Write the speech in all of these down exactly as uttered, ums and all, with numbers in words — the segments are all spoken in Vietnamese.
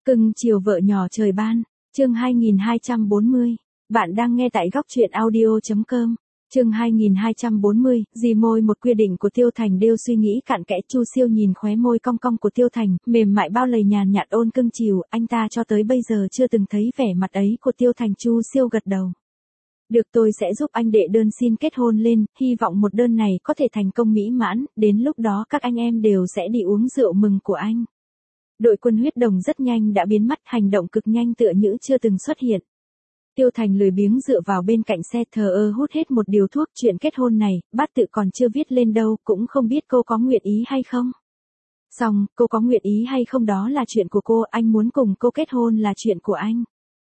Cưng chiều vợ nhỏ trời ban, chương hai nghìn hai trăm bốn mươi. Bạn đang nghe tại góc truyện audio chấm com. Chương hai nghìn hai trăm bốn mươi, dì môi một quy định của Tiêu Thành đều suy nghĩ cặn kẽ. Chu Siêu nhìn khóe môi cong cong của Tiêu Thành, mềm mại bao lầy nhàn nhạt ôn cưng chiều, anh ta cho tới bây giờ chưa từng thấy vẻ mặt ấy của Tiêu Thành. Chu Siêu gật đầu. Được, tôi sẽ giúp anh đệ đơn xin kết hôn lên, hy vọng một đơn này có thể thành công mỹ mãn, đến lúc đó các anh em đều sẽ đi uống rượu mừng của anh. Đội quân huyết đồng rất nhanh đã biến mất, hành động cực nhanh tựa như chưa từng xuất hiện. Tiêu Thành lười biếng dựa vào bên cạnh xe thờ ơ hút hết một điều thuốc. Chuyện kết hôn này, bát tự còn chưa viết lên đâu, cũng không biết cô có nguyện ý hay không. Xong, cô có nguyện ý hay không đó là chuyện của cô, anh muốn cùng cô kết hôn là chuyện của anh.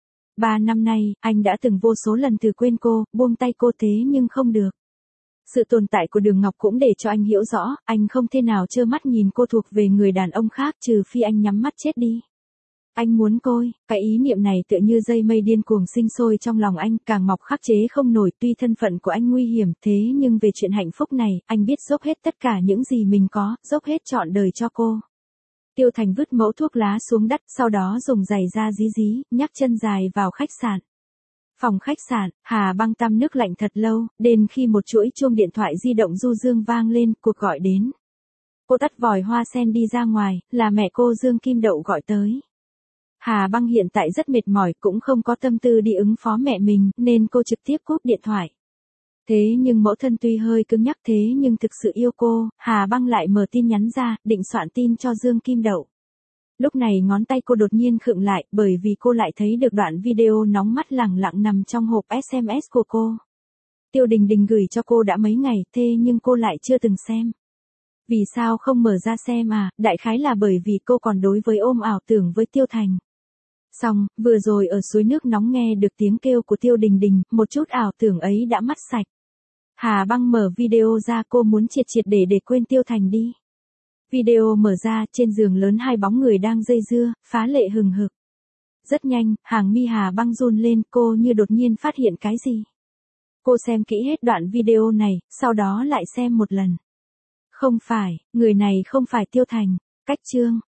Ba năm nay, anh đã từng vô số lần từ quên cô, buông tay cô thế nhưng không được. Sự tồn tại của Đường Ngọc cũng để cho anh hiểu rõ, anh không thể nào trơ mắt nhìn cô thuộc về người đàn ông khác trừ phi anh nhắm mắt chết đi. Anh muốn cô, cái ý niệm này tựa như dây mây điên cuồng sinh sôi trong lòng anh, càng mọc khắc chế không nổi. Tuy thân phận của anh nguy hiểm thế nhưng về chuyện hạnh phúc này, anh biết dốc hết tất cả những gì mình có, dốc hết trọn đời cho cô. Tiêu Thành vứt mẫu thuốc lá xuống đất, sau đó dùng giày da dí dí, nhắc chân dài vào khách sạn. Phòng khách sạn, Hà Băng tăm nước lạnh thật lâu, đến khi một chuỗi chuông điện thoại di động du dương vang lên, cuộc gọi đến. Cô tắt vòi hoa sen đi ra ngoài, là mẹ cô Dương Kim Đậu gọi tới. Hà Băng hiện tại rất mệt mỏi, cũng không có tâm tư đi ứng phó mẹ mình, nên cô trực tiếp cúp điện thoại. Thế nhưng mẫu thân tuy hơi cứng nhắc thế nhưng thực sự yêu cô, Hà Băng lại mở tin nhắn ra, định soạn tin cho Dương Kim Đậu. Lúc này ngón tay cô đột nhiên khựng lại, bởi vì cô lại thấy được đoạn video nóng mắt lẳng lặng nằm trong hộp ét em ét của cô. Tiêu Đình Đình gửi cho cô đã mấy ngày, thế nhưng cô lại chưa từng xem. Vì sao không mở ra xem à, đại khái là bởi vì cô còn đối với ôm ảo tưởng với Tiêu Thành. Xong, vừa rồi ở suối nước nóng nghe được tiếng kêu của Tiêu Đình Đình, một chút ảo tưởng ấy đã mất sạch. Hà Băng mở video ra, cô muốn triệt triệt để để quên Tiêu Thành đi. Video mở ra, trên giường lớn hai bóng người đang dây dưa, phá lệ hừng hực. Rất nhanh, hàng mi Hà Băng run lên, cô như đột nhiên phát hiện cái gì. Cô xem kỹ hết đoạn video này, sau đó lại xem một lần. Không phải, người này không phải Tiêu Thành. Cách chương,